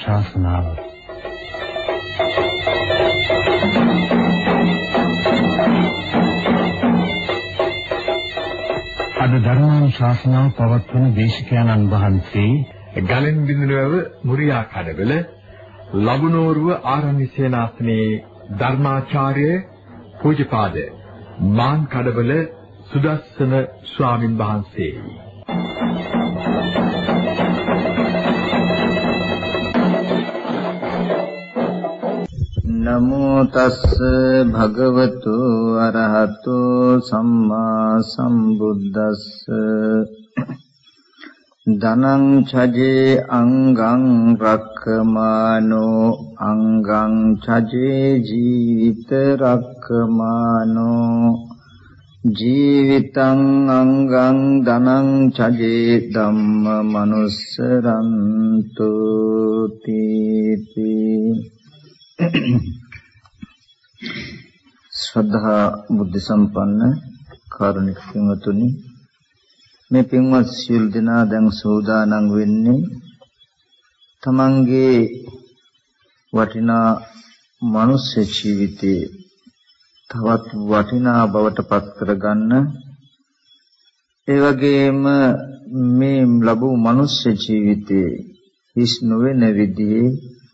ධර්මානුශාසනාව අද ධර්මානුශාසනාව පවත්වන දේශකයන්න් වහන්සේ ගලෙන් බිඳුනව මුරියා කඩවල ලබුනෝරුව ආරණ්‍ය සේනාසනයේ ධර්මාචාර්ය පූජ්‍යපාද මාන් කඩවල සුදස්සන ස්වාමින් වහන්සේ. නමෝ තස්ස භගවතු අරහතෝ සම්මා සම්බුද්දස්ස ධනං චජේ අංගං රක්ඛමානෝ අංගං චජේ ජීවිත රක්ඛමානෝ ජීවිතං අංගං ධනං චජේ ධම්ම මනුස්සරන්තු තීති. ශ්‍රද්ධා බුද්ධ සම්පන්න කාරුණික පින්වතුනි, මේ පින්වත් සියලු දෙනා දැන් සෝදානම් වෙන්නේ තමන්ගේ වටිනා මනුෂ්‍ය ජීවිතේ තවත් වටිනා බවට පත් කරගන්න, ඒ වගේම මේ ලැබූ මනුෂ්‍ය ජීවිතේ හිස් නොවන විදිහේ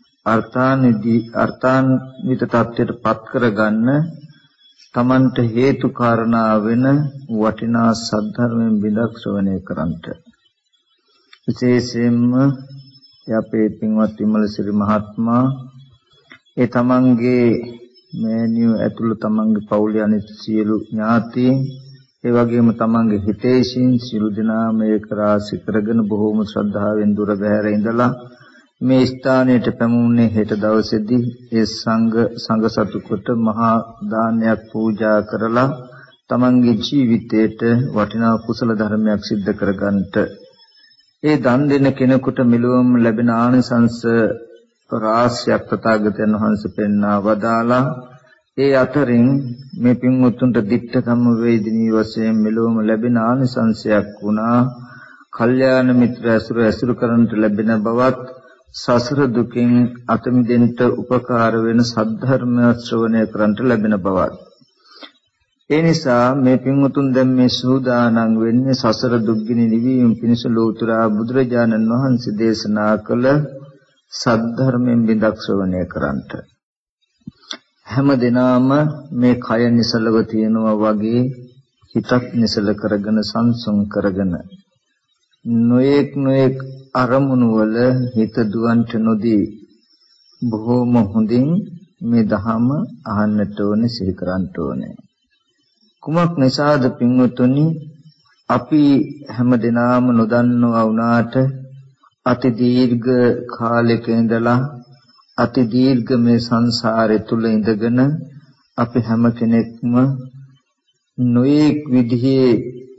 අර්ථාන්විත තත්ත්වයට පත් කරගන්න තමන්ට හේතු කාරණා වෙන වටිනා සද්ධර්මයෙන් බිඳක් ශ්‍රවණය කරන්ට. විශේෂයෙන්ම අපේ පින්වත් විමලසිරි මහත්මයා ඒ තමන්ගේ මෑණියෝ ඇතුළු තමන්ගේ පවුලේ අනිත් සියලු ඥාතීන්, ඒ වගේම තමන්ගේ හිතේසින් සියලු දෙනාම ඒක රාශි කරගෙන බොහෝම ශ්‍රද්ධාවෙන් දුර බැහැර ඉඳලා මේ ස්ථානයට පැමුණේ හෙට දවසේදී ඒ සංඝ සතුකට මහා දානයක් පූජා කරලා තමන්ගේ ජීවිතයට වටිනා කුසල ධර්මයක් සිද්ධ කරගන්නට. ඒ දන් දෙන කෙනෙකුට මෙලොවම ලැබෙන ආනිසංස රාශියක් තථාගතයන් වහන්සේ පෙන්වා වදාලා, ඒ අතරින් මේ පින්වත්තුන්ට දිට්ඨ ධම්ම වේදිනී වශයෙන් මෙලොවම ලැබෙන ආනිසංසයක් වුණා කල්යාණ මිත්‍ර ඇසුරු කරන්නට ලැබෙන බවත්, සසර දුකින් අත මිදෙන්න උපකාර වෙන සද්ධර්ම ශ්‍රවණය කරන්ට ලැබෙන බවත්. ඒ නිසා මේ පින්වතුන් දැන් මේ සූදානම් වෙන්නේ සසර දුක්ගිනි නිවීම පිණිස ලෝතර බුදුරජාණන් වහන්සේ දේශනා කළ සද්ධර්මයෙන් බිඳක් ශ්‍රවණය කරන්ට. හැම දිනම මේ කය නිසලව තියෙනවා වගේ හිතක් නිසල කරගෙන සංසුන් කරගෙන නොඑක් අරමුණු වල හිත දුවන්ට නොදී බොහෝම හොඳින් මේ ධහම අහන්නට ඕනේ, සිහි කරන්නට ඕනේ. කුමක් නිසාද පින්වතුනි අපි හැමදෙනාම නොදන්නවා වුණාට අති දීර්ඝ කාලයක ඉඳලා අති දීර්ඝ මේ සංසාරය තුල ඉඳගෙන අපි හැම කෙනෙක්ම නොඑක් විදිහේ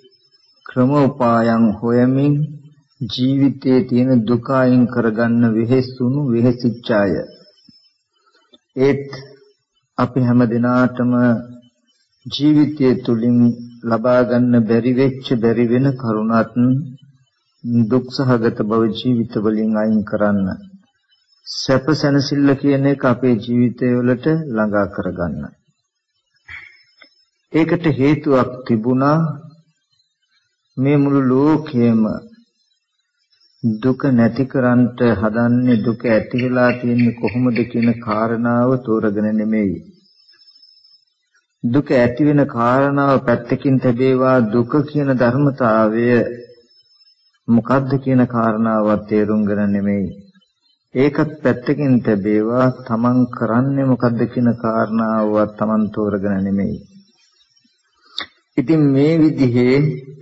ක්‍රමෝපායන් හොයමින් ජීවිතයේ තියෙන දුක අයින් කරගන්න වෙහෙසුණු වෙහෙසිච්චාය. ඒත් අපි හැම දිනාටම ජීවිතයේ තුලින් ලබා ගන්න බැරි වෙන කරුණත් දුක් සහගත බව ජීවිත වලින් අයින් කරන්න, සැප සැනසෙල්ල කියන එක අපේ ජීවිතය වලට ළඟා කරගන්න. ඒකට හේතුවක් තිබුණා. මේ මුළු ලෝකයේම දුක නැති කරන්නට හදන්නේ, දුක ඇති වෙලා තියෙන්නේ කොහොමද කියන කාරණාව තෝරගෙන නෙමෙයි. දුක ඇති වෙන කාරණාව පැත්තකින් තැබේවා, දුක කියන ධර්මතාවය මොකද්ද කියන කාරණාව තේරුම්ගෙන නෙමෙයි. ඒකත් පැත්තකින් තැබේවා, තමන් කරන්නේ මොකද්ද කියන කාරණාව තමන් තෝරගෙන නෙමෙයි. ඉතින් මේ විදිහේ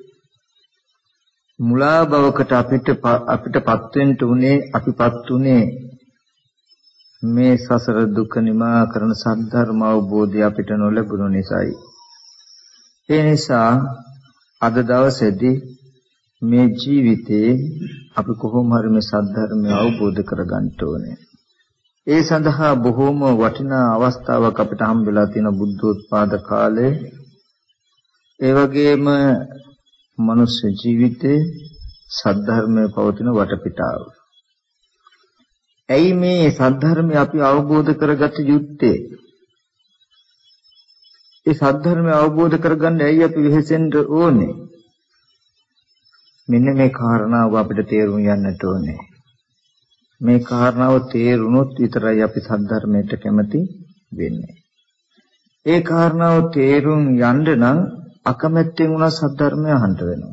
මුලා බවකට අපිටපත් වෙන්න උනේ, අපිපත් උනේ මේ සසර දුක නිමා කරන සද්ධර්ම අවබෝධය අපිට නොලැබුණු නිසායි. ඒ නිසා අද දවසේදී මේ ජීවිතේ අපි කොහොම හරි මේ සද්ධර්මය අවබෝධ කරගන්න ඕනේ. ඒ සඳහා බොහෝම වටිනා අවස්ථාවක් අපිට හම්බෙලා තියෙන බුද්ධෝත්පාද කාලේ. ඒ වගේම මනුෂ්‍ය ජීවිතේ සද්ධර්මයේ පවතින වටපිටාව. ඇයි මේ සද්ධර්මය අපි අවබෝධ කරගත යුත්තේ? ඒ සද්ධර්මය අවබෝධ කරගන්න ඇයි අපි වෙහෙසෙන්න ඕනේ? මෙන්න මේ කාරණාව අපිට තේරුම් ගන්නට ඕනේ. මේ කාරණාව තේරුනොත් විතරයි අපි සද්ධර්මයට කැමති වෙන්නේ. ඒ කාරණාව තේරුම් යන්න නම් අකමැත්තෙන් වුණා සද්ධර්මය අහන්න වෙනවා.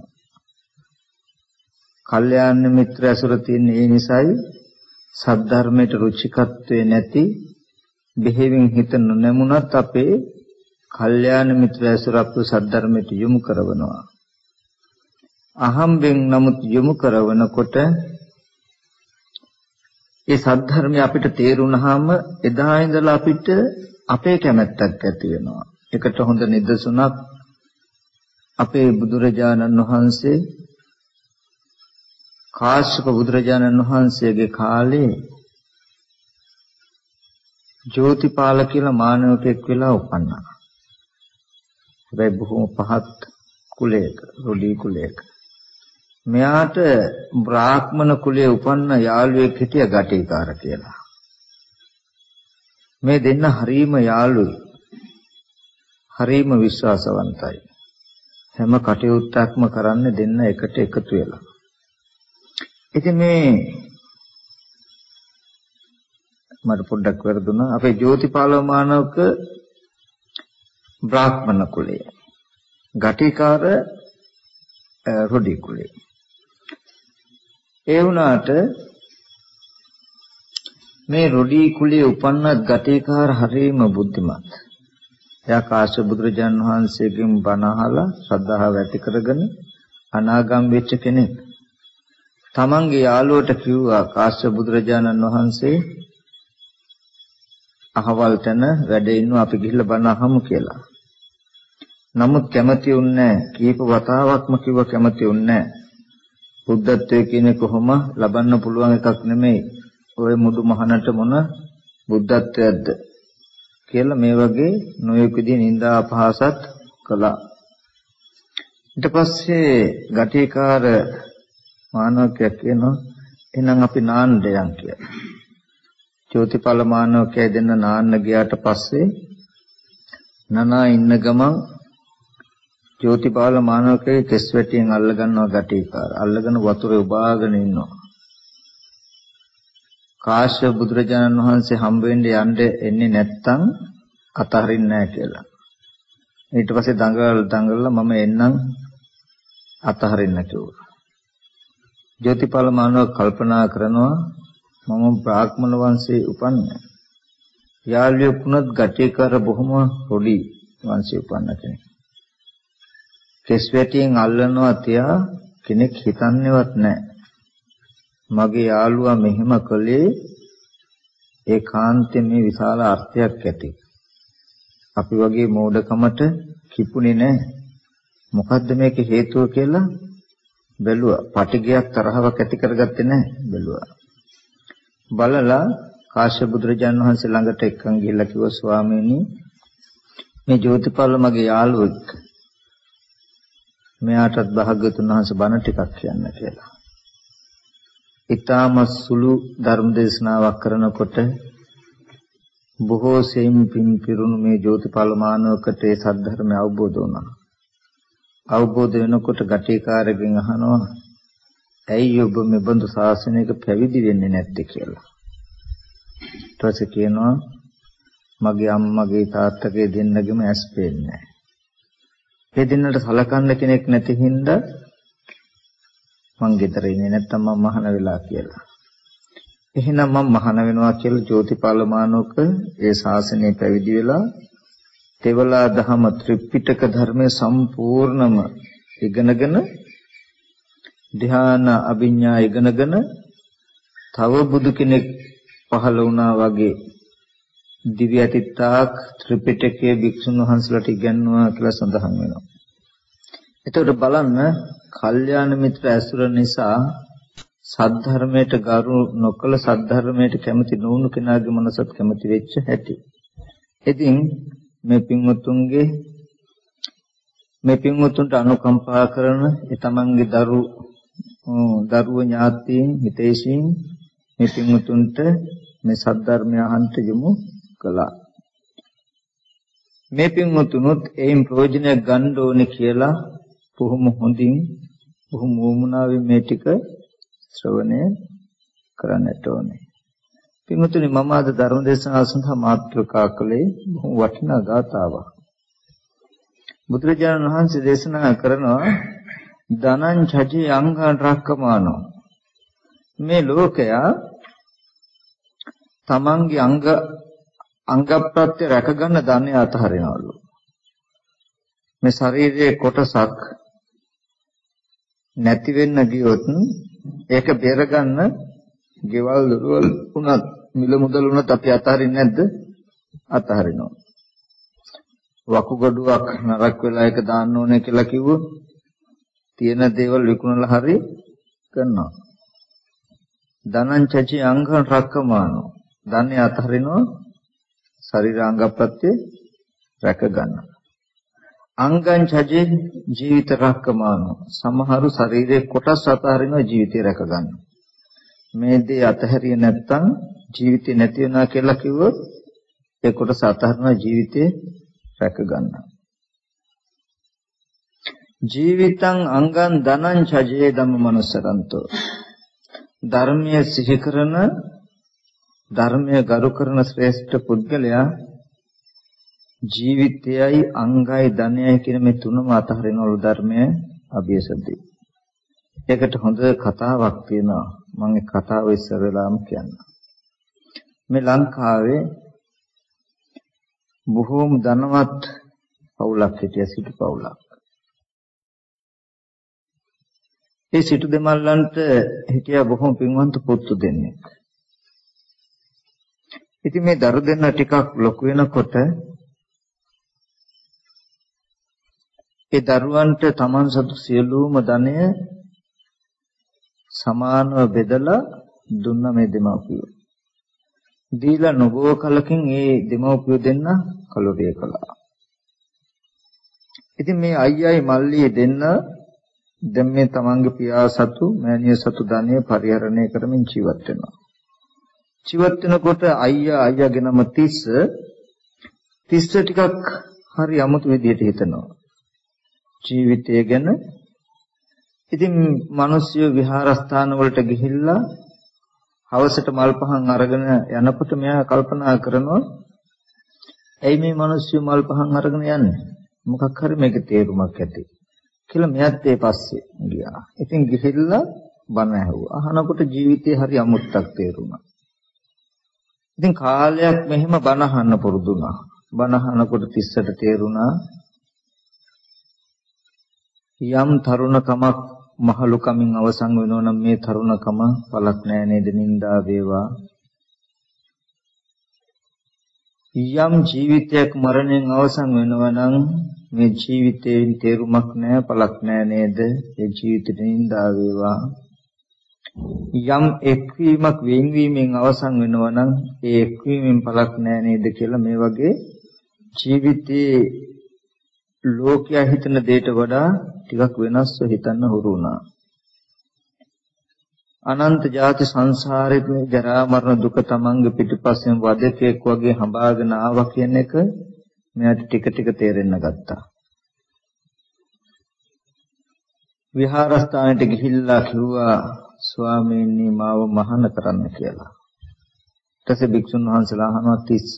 කල්යාණ මිත්‍ර ඇසුර තියෙන ඒ නිසායි සද්ධර්මයට රුචිකත්වේ නැති බෙහෙවින් හිත නොනැමුණත් අපේ කල්යාණ මිත්‍ර ඇසුර අපු සද්ධර්මයට යොමු කරනවා. අහම්බෙන් නමුත් යොමු කරනකොට ඒ සද්ධර්මය අපිට තේරුණාම එදා ඉඳලා අපිට අපේ කැමැත්තක් ඇති වෙනවා. ඒකට හොඳ නිදසුනක් අපේ බුදුරජාණන් වහන්සේ කාශ්‍යප බුදුරජාණන් වහන්සේගේ කාලේ ජෝතිපාල කියලා මානවකෙක් වෙලා උපන්නා. හැබැයි බොහොම පහත් කුලයක, රොඩි කුලයක. මෙයාට බ්‍රාහ්මණ කුලයේ උපන්න යාළුවෙක් හිටියා ගටිකාර කියලා. මේ දෙන්න හරීම යාළුයි. හරීම විශ්වාසවන්තයි. හැම කටයුත්තක්ම කරන්නේ දෙන්න එකට එකතු වෙලා. ඉතින් මේ මට පොඩ්ඩක් වැරදුනා. අපේ ජෝතිපාල මානවක බ්‍රාහ්මණ කුලය. ගටිකාර රොඩි කුලය. ඒ වුණාට මේ රොඩි කුලයේ උපන්නත් ගටිකාර හරීම බුද්ධිමත්. එයා කාශ්‍යප බුදුරජාණන් වහන්සේගෙන් බණ අහලා ශ්‍රද්ධාව ඇති කරගෙන අනාගම් වෙච්ච කෙනෙක්. තමන්ගේ යාළුවට කිව්වා කාශ්‍යප බුදුරජාණන් වහන්සේ අහවල් තැන වැඩ ඉන්නවා අපි ගිහිල්ලා බණ අහමු කියලා. නමුත් කැමති වුණේ නැහැ. කීප වතාවක්ම කිව්වා කැමති වුණේ නැහැ. බුද්ධත්වයේ කියන්නේ කොහොම ලබන්න පුළුවන් එකක් නෙමෙයි. ඔය මුඩු මහනට මොන බුද්ධත්වයක්ද කියලා මේ වගේ නොයෙක් විදිහේ නිନ୍ଦා අපහාසත් කළා. ඊට පස්සේ ගටිකාර මානවකයා කියනවා එහෙනම් අපි නාන්න දෙයන් කියලා. ජෝතිපාල මානවකයා දෙන්න නාන්න ගියාට පස්සේ නනා ඉන්න ගමන් ජෝතිපාල මානවකගේ කෙස් වැටියෙන් අල්ල ගන්නවා ගටිකාර. අල්ලගෙන වතුරේ උබාගෙන ඉන්නවා. කාශ්‍යප බුදුරජාණන් වහන්සේ හම්බ වෙන්නේ එන්නේ නැත්තම් අතහරින්නේ නැහැ කියලා. ඊට පස්සේ දඟලලා මම එන්නම් අතහරින්න කිව්වා. ජෝතිපාල මානව කල්පනා කරනවා මම බ්‍රාහ්මණ වංශයේ උපන්නේ. යාළුවෙකුණත් ගටිකාර බොහොම පොඩි වංශයේ උපන්න කෙනෙක්. කෙස් වැටියෙන් අල්ලනවා තියා කෙනෙක් හිතන්නේවත් නැහැ. මගේ යාළුවා මෙහෙම කළේ ඒකාන්තයෙන් මේ විශාල අර්ථයක් ඇති. අපි වගේ මෝඩකමට කිපුණේ නැහැ. මොකද්ද මේකේ හේතුව කියලා බැලුවා. පටිගයක් තරහවක් ඇති කරගත්තේ නැහැ බැලුවා. බලලා කාශ්‍යප බුදුරජාණන් වහන්සේ ළඟට එක්කන් ගිහිල්ලා කිව්වා ස්වාමීනි මේ ජෝතිපාල මගේ යාළුවෙක්. මෙයාටත් භාග්‍යවතුන් වහන්සේ බණ ටිකක් කියන්න කියලා. ඊටම සුළු ධර්ම දේශනාවක් කරනකොට බොහෝ සෙයින් පින් පිරුණු මේ ජෝතිපාල මානවකට ඒ සද්ධර්මය අවබෝධ වුණා. අවබෝධ වෙනකොට ගටිකාරගෙන් අහනවා ඇයි ඔබ මේ බඳු ශාසනයක පැවිදි වෙන්නේ නැත්තේ කියලා. ඊට පස්සේ කියනවා මගේ අම්මගේ තාත්තගේ දෙන්නගෙම ඇස් පේන්නේ නැහැ. ඒ දෙන්නට සලකන්න කෙනෙක් නැති හින්දා මං ගෙදර ඉන්නේ නැත්තම් මම මහාන වෙලා කියලා. එහෙනම් මම මහාන වෙනවා කියලා ජෝතිපාල මානවක ඒ ශාසනය පැවිදි වෙලා තෙවලා දහම ත්‍රිපිටක ධර්මයේ සම්පූර්ණම ඉගෙනගෙන ධ්‍යාන අභිඥා ඉගෙනගෙන තව බුදු කෙනෙක් පහළ වුණා වගේ දිව්‍ය අතිත්තාක් ත්‍රිපිටකයේ භික්ෂුන් වහන්සේලාට ඉගන්වනවා කියලා සඳහන් වෙනවා. එතකොට බලන්න කල්යාණ මිත්‍ර ඇසුර නිසා සද්ධර්මයට ගරු නොකළ සද්ධර්මයට කැමති නොවුණු කෙනාගේ මනසත් කැමති වෙච්ච හැටි. ඉතින් මේ පින්වතුන්ට අනුකම්පා කරන ඒ තමන්ගේ දරුවෝ ඥාතීන් හිතේශීන් මේ පින්වතුන්ට මේ සද්ධර්මය අහන්ත යොමු කළා. මේ පින්වතුනුත් එයින් ප්‍රයෝජනයක් ගන්න ඕනේ කියලා බොහොම හොඳින් බොහොම වුණාවේ මේ ටික ශ්‍රවණය කරන්නට ඕනේ. පින්වතුනි මම අද ධර්ම දේශනාව සඳහා මාතෘකා කළේ බොහොම වටිනා ගාථාවක්. බුදුරජාණන් වහන්සේ දේශනා කරනවා ධනං චජේ අංගං රක්කමානෝ. මේ ලෝකයා තමන්ගේ අංග ප්‍රත්‍ය රැකගන්න ධනය අතහරිනවලු. මේ ශරීරයේ කොටසක් නැති වෙන්න ගියොත් ඒක බේරගන්න ගෙවල් දොරවල් උනත් මිල මුදල් උනත් අපි අතහරින්නේ නැද්ද? අතහරිනවා. වකුගඩුවක් නරක් වෙලා ඒක දාන්න ඕනේ කියලා කිව්වොත් තියෙන දේවල් විකුණලා හරි කරනවා. ධනං චචි අංගං රක්කමානෝ. ධනෙ අතහරිනවා ශරීරාංග ප්‍රත්‍ය රැක ගන්න. අංගං චජි ජීවිත රක්කමානෝ. සමහරු ශරීරයේ කොටස් අතහරිනවා ජීවිතය රැක ගන්න. මේ දේ අතහැරිය නැත්නම් ජීවිතේ නැති වෙනවා කියලා කිව්වොත් ඒ කොටස අතහරිනවා ජීවිතේ රැක ගන්න. ජීවිතං අංගං ධනං චජේ ධම්ම මනුස්සරන්තෝ. ධර්මයේ සිහි කරන ධර්මයේ ගරු කරන ශ්‍රේෂ්ඨ පුද්ගලයා ජීවිතයයි අංගයි ධනයයි කියන මේ තුනම අතහරිනවලු ධර්මයේ අභියසදී. ඒකට හොඳ කතාවක් තියෙනවා. මම ඒ කතාව ඉස්සර වෙලාම කියන්න. මේ ලංකාවේ බොහෝම ධනවත් පවුලක් හිටියා සිටු පවුලක්. ඒ සිටු දෙමළන්ට හිටියා බොහොම පින්වන්ත පුතු දෙන්නෙක්. ඉතින් මේ දරු දෙන්න ටිකක් ලොකු වෙනකොට ඒ දරුවන්ට තමන් සතු සියලුම ධනය සමානව බෙදලා දුන්න මේ දෙමව්පියෝ. දීලා නොබෝ කලකින් ඒ දෙමව්පියෝ දෙන්න කලොරිය කළා. ඉතින් මේ අයියයි මල්ලියේ දෙන්න දැන් මේ තමන්ගේ පියා සතු මෑණිය සතු ධනය පරිහරණය කරමින් ජීවත් වෙනවා. ජීවත් වෙනකොට අයියාගේ නම තිස්ස ටිකක් හරි අමුතු විදියට හිතනවා ජීවිතය ගැන. ඉතින් මිනිස්සු විහාරස්ථාන වලට ගිහිල්ලා හවසට මල් පහන් අරගෙන යනකොට මෙයා කල්පනා කරනවා ඇයි මේ මිනිස්සු මල් පහන් අරගෙන යන්නේ? මොකක් හරි මේකේ තේරුමක් ඇති කියලා මෙයාත් ඒ පස්සේ ගියා. ඉතින් ගිහිල්ලා බණ ඇහුවා. අහනකොට ජීවිතේ හරි අමුත්තක් තේරුණා. ඉතින් කාලයක් මෙහෙම බණ අහන්න පුරුදු වුණා. බණ අහනකොට තිස්සට තේරුණා යම් තරුණකමක් මහලුකමින් අවසන් වෙනවා නම් මේ තරුණකම පළක් නෑ නේද? නින්දා වේවා. යම් ජීවිතයක් මරණයෙන් අවසන් වෙනවා නම් මේ ජීවිතේ තේරුමක් නෑ පළක් නෑ නේද? ඒ ජීවිතේ නින්දා වේවා. යම් එක්වීමක් වෙන්වීමෙන් අවසන් වෙනවා නම් ඒ එක්වීමෙන් පළක් නෑ නේද කියලා මේ වගේ ජීවිතේ ලෝකයා හිතන දෙයට වඩා ටිකක් වෙනස්ව හිතන්න හුරු වුණා. අනන්ත ජාති සංසාරේ ජරා මරණ දුක තමන්ගේ පිටුපස්සෙන් වදකෙක් වගේ හඹාගෙන ආවා කියන එක මෙයාට ටික ටික තේරෙන්න ගත්තා. විහාරස්ථානයට ගිහිල්ලා කිව්වා ස්වාමීනි මාව මහාන කරන්න කියලා. ඊට පස්සේ භික්ෂුන් වහන්සේලා අහනවා තිස්ස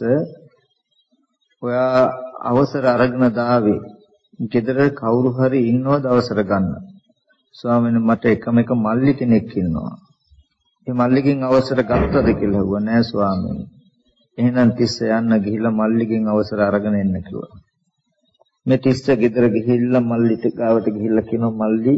ඔයා අවසර අරගෙන දාවේ ගෙදර කවුරු හරි ඉන්නවද අවසර ගන්න? ස්වාමීනි මට එකම එක මල්ලි කෙනෙක් ඉන්නවා. ඒ මල්ලිගෙන් අවසර ගත්තද කියලා ඇහුවා. නෑ ස්වාමීනි. එහෙනම් තිස්ස යන්න ගිහිල්ලා මල්ලිගෙන් අවසර අරගෙන එන්න කිව්වා. මේ තිස්ස ගෙදර ගිහිල්ලා මල්ලිට ගාවට ගිහිල්ලා කියනවා මල්ලි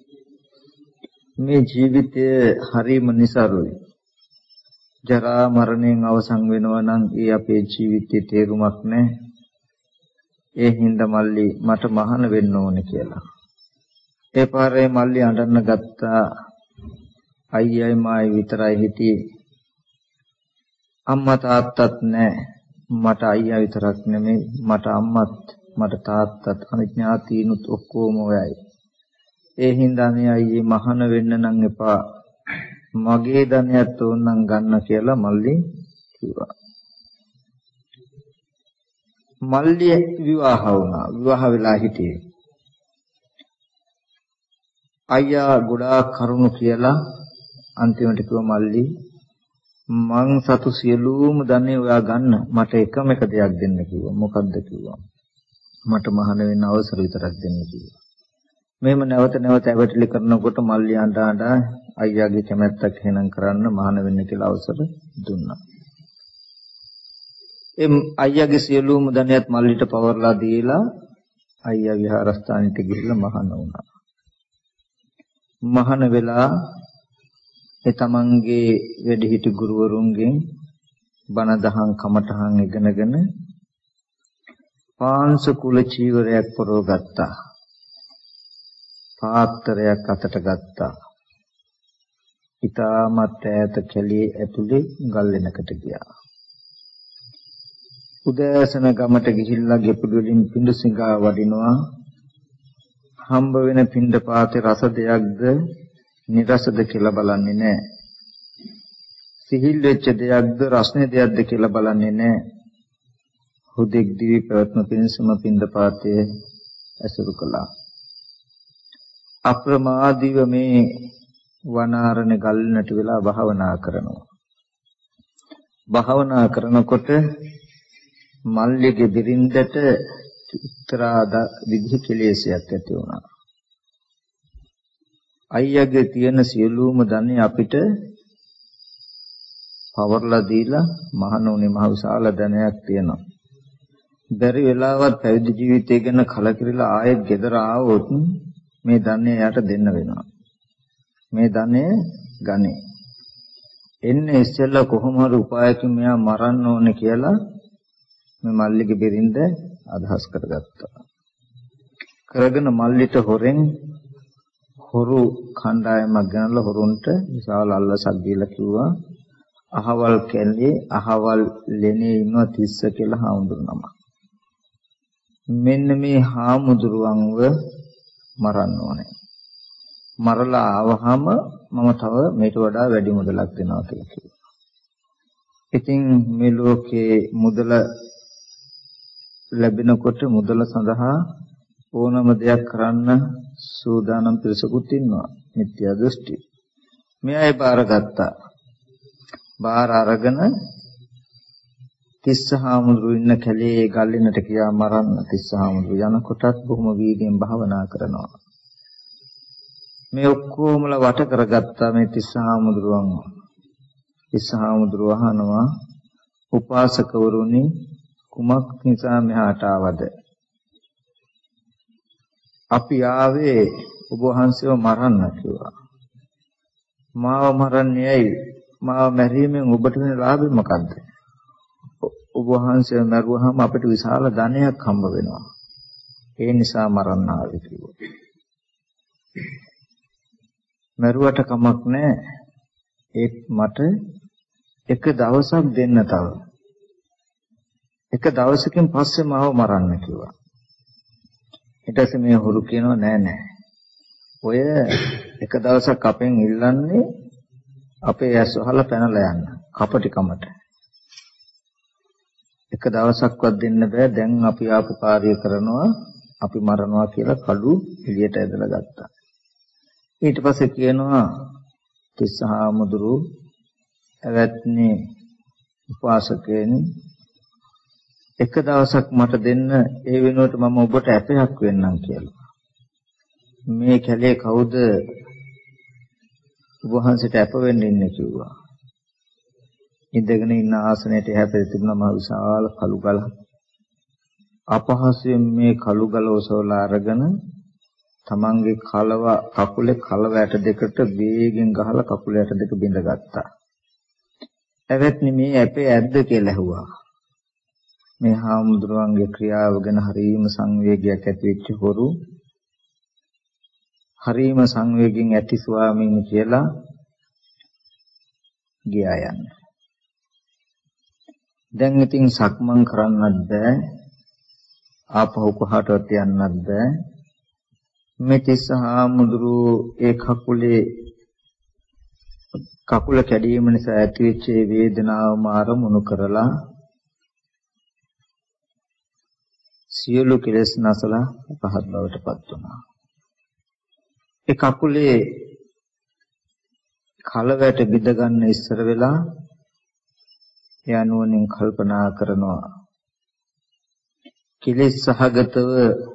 මේ ජීවිතය හරිම නිසරුයි. ජරා මරණයෙන් අවසන් වෙනවා නම් ඒ අපේ ජීවිතේ තේරුමක් නැහැ. ඒ හින්දා මල්ලි මට මහාන වෙන්න ඕනේ කියලා. ඒ පාරේ මල්ලි අඬන්න ගත්තා. අයියයි මායි විතරයි හිටියේ. අම්මා තාත්තත් නැහැ. මට අයියා විතරක් නෙමෙයි මට අම්මත් මට තාත්තත් අනිත් ඥාතීනුත් ඔක්කොම ඔයයි. ඒ හින්දා මේ අයියේ මහාන වෙන්න නම් එපා. මගේ ධනයත් ඕනනම් ගන්න කියලා මල්ලි කිව්වා. මල්ලි විවාහ වුණා. විවාහ වෙලා හිටියේ. අයියා ගොඩාක් කරුණු කියලා අන්තිමට කිව්වා මල්ලි මං සතු සියලුම ධනෙ ඔයා ගන්න මට එකම එක දෙයක් දෙන්න කිව්වා. මොකද්ද කිව්වා. මට මහාන වෙන්න අවසර විතරක් දෙන්න කිව්වා. මෙහෙම නැවත නැවත ඇවටිලි කරනකොට මල්ලි අඬ අයියාගේ කැමැත්තක් හේනම් කරන්න මහාන වෙන්න කියලා අවසර දුන්නා. අයියාගේ සියලුම ධනයත් මල්ලිට පවර්ලා දීලා අයියා විහාරස්ථානෙට ගිහිල්ලා මහාන වුණා. මහාන වෙලා ඒ තමන්ගේ වැඩිහිටි ගුරුවරුන්ගෙන් බණ දහම් කමඨහන් ඉගෙනගෙන පාංශ කුල චීවරයක් පොරව ගත්තා. පාත්‍රයක් අතට ගත්තා. ඊටමත් ඈත කැලේ ඇතුලේ ගල් වෙනකට ගියා. උදෑසන ගමට ගිහිල්ලා ගෙපුඩු වලින් පිඬු සිඟා වඩිනවා. හම්බ වෙන පිඬ පාතේ රස දෙයක්ද නිරසද කියලා බලන්නේ නැහැ. සිහිල් වෙච්ච දෙයක්ද රස්නේ දෙයක්ද කියලා බලන්නේ නැහැ. හුදෙක් දිවි පැවැත්ම පිණිසම පිඬ පාතේ ඇසුරු කළා. අප්‍රමාදීව මේ වනාරණ ගල්නට වෙලා භාවනා කරනවා. භාවනා කරනකොට මල්ලිගේ බිරින්දට එක්තරා විදිහ කෙලෙසයක් ඇති වුණා. අයියාගේ තියෙන සියලුම ධනෙ අපිට පවර්ලා දීලා මහණෝනේ මහ විශාල ධනයක් තියෙනවා. බැරි වෙලාවත් පැවිදි ජීවිතය ගැන කලකිරිලා ආයෙත් ගෙදර ආවොත් මේ ධනෙ යට දෙන්න වෙනවා. මේ ධනෙ ගන්නේ. එන්නේ ඉස්සෙල්ලා කොහොම හරි උපායකින් මෙයා මරන්න ඕනේ කියලා මේ මල්ලිගේ බිරින්ද අදහස් කරගත්තා. කරගෙන මල්ලිට හොරෙන් හොරු කණ්ඩායමක් ගෙනල්ලා හොරුන්ට විශාල අල්ලසක් දීලා කිව්වා අහවල් කැලේ අහවල් ලෙනේ ඉන්න තිස්ස කියලා හාමුදුරුවම. මෙන්න මේ හාමුදුරුවන්ව මරන්න ඕනේ. මරලා ආවහම මම තව මේට වඩා වැඩි මුදලක් දෙනවා කියලා කිව්වා. ඉතින් මේ ලෝකේ මුදල ලැබෙනකොට මුදල සඳහා ඕනම දෙයක් කරන්න සූදානම් පිරිසකුත් ඉන්නවා. මිත්‍යා දෘෂ්ටි. මෙයයි බාරගත්තා. බාර අරගෙන තිස්ස හාමුදුරු ඉන්න කැලේ ගල්ලිනට කියා මරන්න. තිස්ස හාමුදුරු යනකොටත් බොහොම වීර්යයෙන් භාවනා කරනවා. මේ ඔක්කොමලා වට කරගත්තා මේ තිස්ස හාමුදුරුවන්. තිස්ස හාමුදුරුව අහනවා උපාසකවරුනි කුමක් නිසා මෙහාට ආවද? අපි ආවේ ඔබ වහන්සේව මරන්න කිව්වා. මාව මරන්නේ ඇයි? මාව මැරීමෙන් ඔබට වෙන ලාභය මොකද්ද? ඔබ වහන්සේව මරුවාම අපිට විශාල ධනයක් හම්බ වෙනවා. ඒ නිසා මරන්න ආවේ කිව්වා. මරුවට කමක් නැහැ. ඒත් මට එක දවසක් දෙන්න තව. එක දවසකින් පස්සේ මාව මරන්න කිව්වා. ඊට පස්සේ මේ හුරු කියනවා නෑ. ඔය එක දවසක් අපෙන් ඉල්ලන්නේ අපේ ඇස් වහලා පැනලා යන්න. කපටිකමට. එක දවසක්වත් දෙන්න බෑ. දැන් අපි ආපු කාර්ය කරනවා අපි මරනවා කියලා කඩු එළියට ඇදලා ගත්තා. ඊට පස්සේ කියනවා තිස්ස හාමුදුරු එවත්නි උපාසකයන් එක දවසක් මට දෙන්න ඒ වෙනුවට මම ඔබට ඇපයක් වෙන්නම් කියලා. මේ කැලේ කවුද ඔබ වහන්සේට ඇප වෙන්න ඉන්නේ කිව්වා. ඉඳගෙන ඉන්න ආසනයට එහාට තිබුණා මහ විශාල කළු ගල. අපහසුයෙන් මේ කළු ගල ඔසවලා අරගෙන තමන්ගේ කකුලේ කලව ඇට දෙකට වේගෙන් ගහලා කකුල ඇට දෙක බිඳගත්තා. එවත්නි මේ ඇපේ ඇද්ද කියලා ඇහුවා. මේ හාමුදුරුවන්ගේ ක්‍රියාව ගැන හරීම සංවේගයක් ඇති වෙච්ච හොරු හරීම සංවේගයෙන් ඇති ස්වාමීන් කියලා ගියා යන්න. දැන් ඉතින් සක්මන් කරන්නත් බෑ. ආපහු කොහාටවත් යන්නත් බෑ. මේ තිස්ස හාමුදුරුවෝ ඒ කකුලේ කකුල කැඩීම නිසා ඇතිවෙච්ච වේදනාවම අරමුණු කරලා සියලු කෙලෙස් නැසලා පහත් බවටපත් වුණා. ඒ කකුලේ කලවැට බිඳ ගන්න ඉස්සර වෙලා යනුවණින් කල්පනා කරනවා. කෙලෙස් සහගතව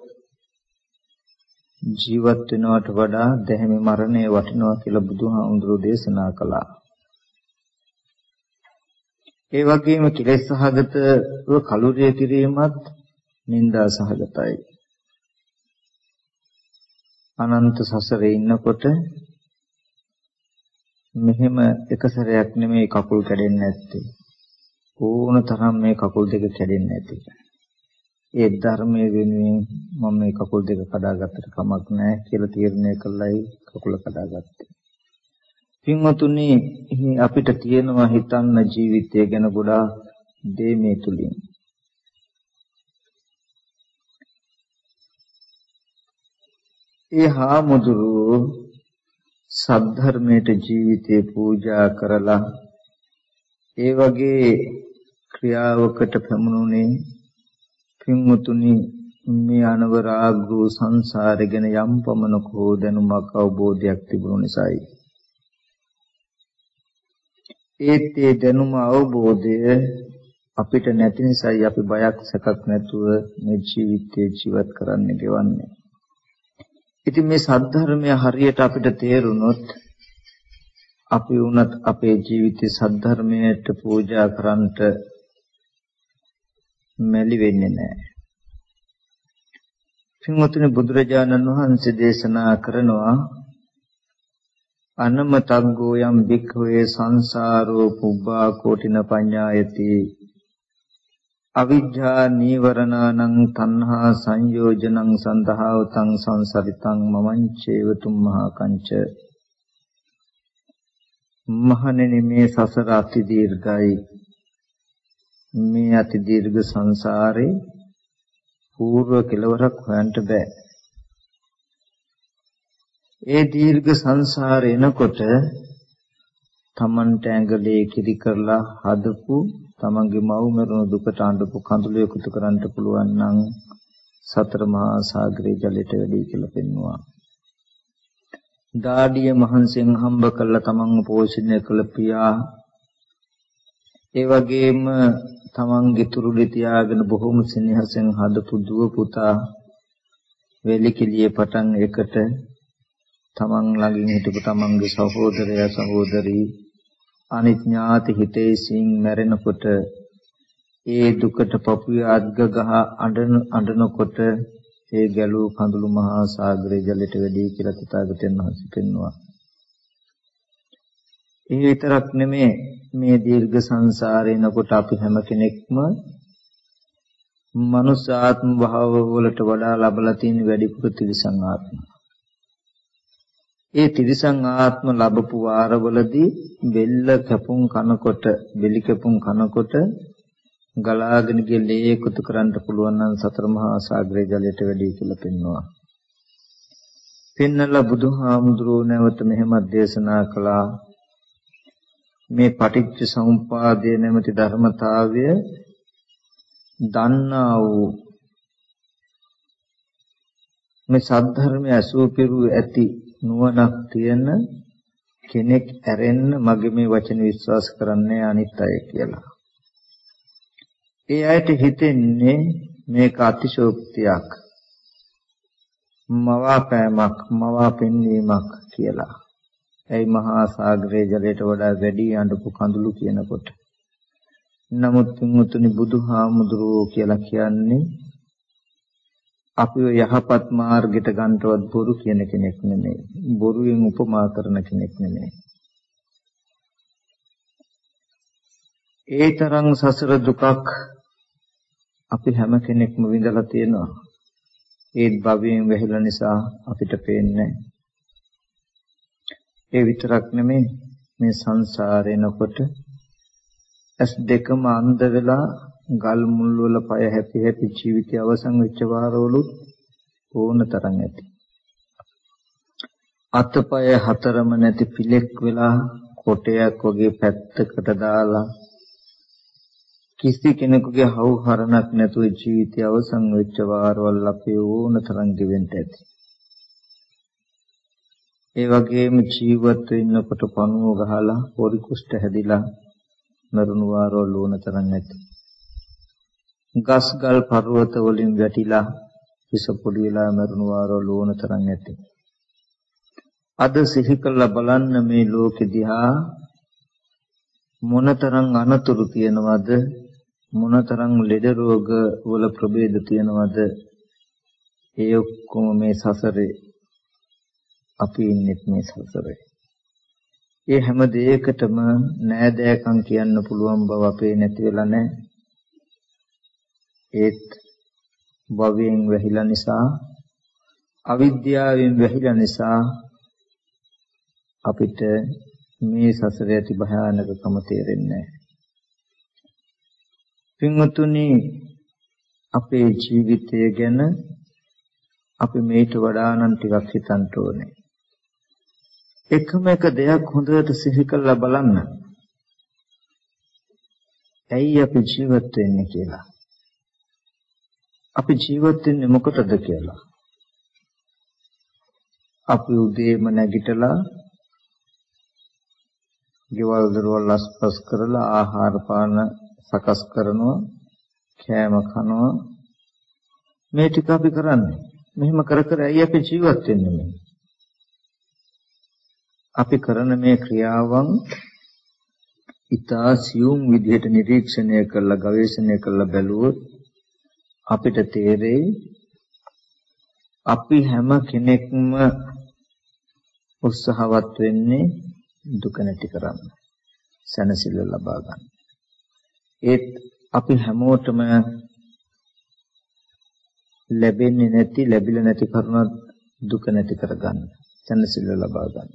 ජීවත් වෙනවට වඩා දැහැමි මරණය වටිනවා කියලා බුදුහාමුදුරෝ දේශනා කළා. ඒ වගේම කෙලෙස් සහගතව කලුරිය කිරීමත් නිന്ദා සහගතයි. අනන්ත සසරේ ඉන්නකොට මෙහෙම එක සැරයක් නෙමෙයි කකුල් කැඩෙන්නේ නැත්තේ. ඕන තරම් මේ කකුල් දෙක කැඩෙන්නේ නැති. ඒ ධර්මයේ වෙනුවෙන් මම මේ කකුල් දෙක කඩාගත්තට කමක් නැහැ කියලා තීරණය කළයි කකුල කඩාගත්තේ. පින්වතුනි අපිට තියෙනවා හිතන්න ජීවිතය ගැන ගොඩාක් දේ මේ තුලින්. ඒ හාමුදුරුවෝ සද්ධර්මයට ජීවිතේ පූජා කරලා ඒ වගේ ක්‍රියාවකට පැමුණුනේ පින්වතුනි මේ අනවරාග්‍රෝ සංසාරය ගැන යම් පමණක හෝ දැනුමක් අවබෝධයක් තිබුණු නිසායි. ඒත් ඒ දැනුම අවබෝධය අපිට නැති නිසායි අපි බයක් සැකක් නැතුව මේ ජීවිතේ ජීවත් කරන්න ගෙවන්නේ. ඉතින් මේ සද්ධර්මය හරියට අපිට තේරුනොත් අපි වුණත් අපේ ජීවිතේ සද්ධර්මයට පූජා කරන්නට මැලි වෙන්නේ නැහැ. පින්වතුනි බුදුරජාණන් වහන්සේ දේශනා කරනවා අනමතග්ගෝ යම් භික්ඛවේ සංසාරෝ පුබ්බා කෝටින පඤ්ඤායති අවිජ්ජා නීවරණං තණ්හා සංයෝජනං සන්දහවතං සංසරිතං මමංචේව තුම්මහා කංච. මහණෙනි මේ සසර අති දීර්ඝයි. මේ අති දීර්ඝ සංසාරේ పూర్ව කෙලවරක් හොයන්න බෑ. ඒ දීර්ඝ සංසාරේ එනකොට තමන්ට ඇඟලේ කිරි කරලා හදපු තමන්ගේ මව් මරුණු දුකට අඬපු කඳුළු එකතු කරන්න පුළුවන් නම් සතර මහා සාගරේ ජලයට වැඩි කියලා පෙන්වුවා. දාඩිය මහන්සියෙන් හම්බ කළා තමන්ව පෝෂණය කළ පියා ඒ වගේම තමන්ගේ තුරුලි තියාගෙන බොහොම සෙනෙහසෙන් හදපු දුව පුතා වෙලිකිළියේ පටන් එකට තමන් ළඟින් හිටපු තමන්ගේ සහෝදරයා සහෝදරී අනිත් ඥාති හිතේසින් මැරෙනකොට ඒ දුකට පපුවේ අද්ග ගහ අඬනකොට ඒ ගැලූ කඳුළු මහා සාගරේ ජලයට වැඩි කියලා තථාගතයන් වහන්සේ පෙන්වුවා. ඒ විතරක් නෙමේ මේ දීර්ඝ සංසාරේ නකොට අපි හැම කෙනෙක්ම මනුෂ්‍ය ආත්ම භාව වලට වඩා ලබලා තියෙන වැඩිපුර තිරිසන් ආත්ම. ඒ තිරිසන් ආත්ම ලැබපු වාරවලදී බෙල්ල කැපුම් කනකොට බෙලි කැපුම් කනකොට ගලාගෙන ගිය ලේ එකතු කරන්න පුළුවන් නම් සතර මහා සාගරේ ජලයට වැඩි කියලා පෙන්වනවා. පෙන්නලා බුදුහාමුදුරුවෝ නැවත මෙහෙමත් දේශනා කළා. මේ පටිච්ච සමුප්පාදය නැමැති ධර්මතාවය දන්නා වූ මේ සද්ධර්මය අසූ පිරු ඇති නුවණක් තියෙන කෙනෙක් ඇරෙන්න මගේ මේ වචන විශ්වාස කරන්නේ අනිත් අය කියලා. ඒ අයට හිතෙන්නේ මේක අතිශෝක්තියක්, මවාපෑමක්, මවාපෙන්වීමක් කියලා. ඒ මහා සාගරයේ ජලයට වඩා වැඩි අඬපු කඳුළු කියනකොට. නමුත් මුතුනි බුදුහාමුදුරුවෝ කියලා කියන්නේ අපිව යහපත් මාර්ගයට ගන්නවත් බොරු කියන කෙනෙක් නෙමෙයි. බොරුවෙන් උපමා කරන කෙනෙක් නෙමෙයි. ඒ තරම් සසර දුකක් අපි හැම කෙනෙක්ම විඳලා තියෙනවා. ඒත් භවයෙන් වැහිලා නිසා අපිට පේන්නේ. ඒ විතරක් නෙමෙයි මේ සංසාරේ නකොට ඇස් දෙකම අන්ධ වෙලා ගල් මුල් වල පය හැපි හැපි ජීවිතය අවසන් වෙච්ච වාරවලුත් ඕන තරම් ඇති. අතපය හතරම නැති පිලෙක් වෙලා කොටයක් වගේ පැත්තකට දාලා කිසි කෙනෙකුගේ හවුහරණක් නැතුව ජීවිතය අවසන් වෙච්ච වාරවල් අපේ ඕන තරම් ගෙවෙන්න ඇති. ඒ වගේම ජීවත් වෙන්නකොට පණුව ගහලා පොරි කුෂ්ඨ හැදිලා මරුණු වාරවල් ඕන තරම් ඇති. ගස් ගල් පර්වත වලින් වැටිලා විස පොඩි වෙලා මරුණු වාරවල් ඕන තරම් ඇති. අද සිහි කළා බලන්න මේ ලෝකෙ දිහා මොනතරම් අනතුරු තියෙනවද, මොනතරම් ලෙඩ රෝග වල ප්‍රභේද තියෙනවද. ඒ ඔක්කොම මේ සසරේ අපි ඉන්නේ මේ සසරේ. ඒ හැම දෙයකටම නෑදෑකම් කියන්න පුළුවන් බව අපේ නැති වෙලා නැහැ. ඒත් භවයෙන් වැහිලා නිසා, අවිද්‍යාවෙන් වැහිලා නිසා අපිට මේ සසරේ ඇති භයානකකම තේරෙන්නේ නැහැ. පින්වතුනි, අපේ ජීවිතය ගැන අපි මේට වඩා නම් ටිකක් හිතන්න ඕනේ. එකම එක දෙයක් හොඳට සිහි කරලා බලන්න. ඇයි අපි ජීවත් වෙන්නේ කියලා. අපි ජීවත් වෙන්නේ මොකටද කියලා. අපි උදේම නැගිටලා ගෙවල් දොරවල් අස්පස් කරලා ආහාර පාන සකස් කරනවා, කෑම කනවා. මේ ටික අපි කරන්නේ. මෙහෙම කර කර ඇයි අපි ජීවත් වෙන්නේ මේ? අපි කරන මේ ක්‍රියාවන් ඉතා සියුම් විදිහට නිරීක්ෂණය කරලා ගවේෂණය කරලා බැලුවොත් අපිට තේරෙයි අපි හැම කෙනෙක්ම උත්සාහවත් වෙන්නේ දුක නැති කරන්න, සැනසෙල්ල ලබා ගන්න. ඒත් අපි හැමෝටම ලැබෙන්නේ නැති, ලැබිලා නැති කරුණක් දුක නැති කරගන්න, සැනසෙල්ල ලබා ගන්න.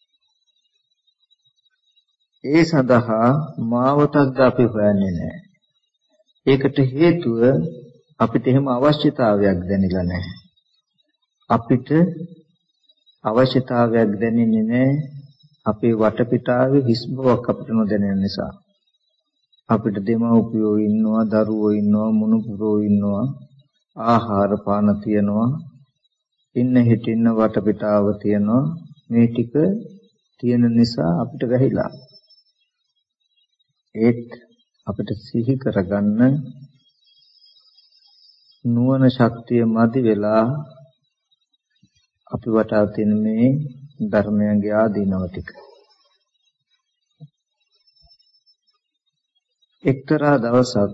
ඒ සඳහා මාවතක්ද අපි හොයන්නේ නැහැ. ඒකට හේතුව අපිට එහෙම අවශ්‍යතාවයක් දැනෙලා නැහැ. අපිට අවශ්‍යතාවයක් දැනෙන්නේ නැහැ. අපේ වටපිටාවේ හිස් බවක් අපිට නොදැනෙන නිසා. අපිට දෙමව්පියෝ ඉන්නවා, දරුවෝ ඉන්නවා, මුණුපුරෝ ඉන්නවා, ආහාර පාන තියෙනවා, ඉන්න හිටින්න වටපිටාව තියෙනවා. මේ ටික තියෙන නිසා අපිට වැහිලා. ඒත් අපිට සිහි කරගන්න නුවණ ශක්තිය මදි වෙලා අපි වටා තියෙන මේ ධර්මයන්ගේ ආදීනව ටික. එක්තරා දවසක්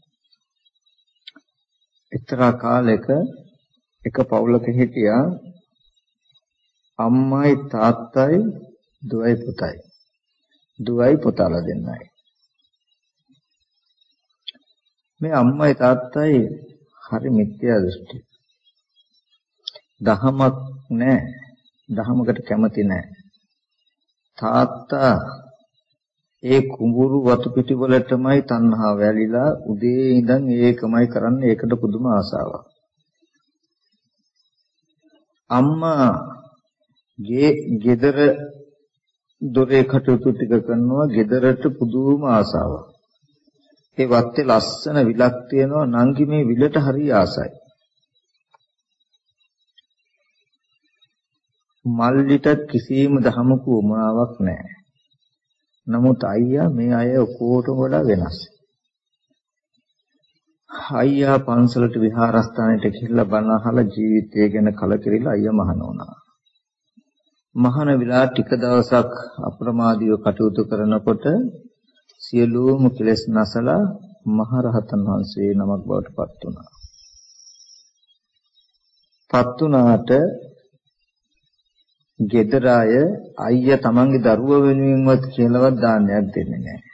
එක්තරා කාලයක එක පවුලක හිටියා අම්මයි තාත්තයි දුවයි පුතයි. දුවයි පුතාලා දෙන්නයි. මේ අම්මයි තාත්තයි හරි මිත්‍යා දෘෂ්ටි. දහමක් නැහැ. දහමකට කැමති නැහැ. තාත්තා ඒ කුඹුරු වතු පිටි වලටමයි තණ්හාව වැලිලා උදේ ඉඳන් ඒකමයි කරන්නේ. ඒකට පුදුම ආසාවක්. අම්මා ගෙදර දොරේ කටයුතු ටික කරනවා. ගෙදරට පුදුම ආසාවක්. ඒ වත්තේ ලස්සන විලක් තියෙනවා. නංගි මේ විලට හරි ආසයි. මල්ලිට කිසිම දහමක උමාවක් නැහැ. නමුත් අයියා මේ අය ඔක්කොටම වඩා වෙනස්. අයියා පන්සලට විහාරස්ථානයට ගිහිල්ලා බණ අහලා ජීවිතය ගැන කලකිරිලා අයියා මහාන වුණා. මහාන විලා ටික දවසක් අප්‍රමාදීව කටයුතු කරනකොට සියලුම කෙලෙස් නැසලා මහරහතන් වහන්සේ නමක් බවට පත් වුණා. පත් වුණාට ගෙදර අය අයියා තමන්ගේ දරුවා වෙනුවෙන්වත් කියලාවත් දානයක් දෙන්නේ නැහැ.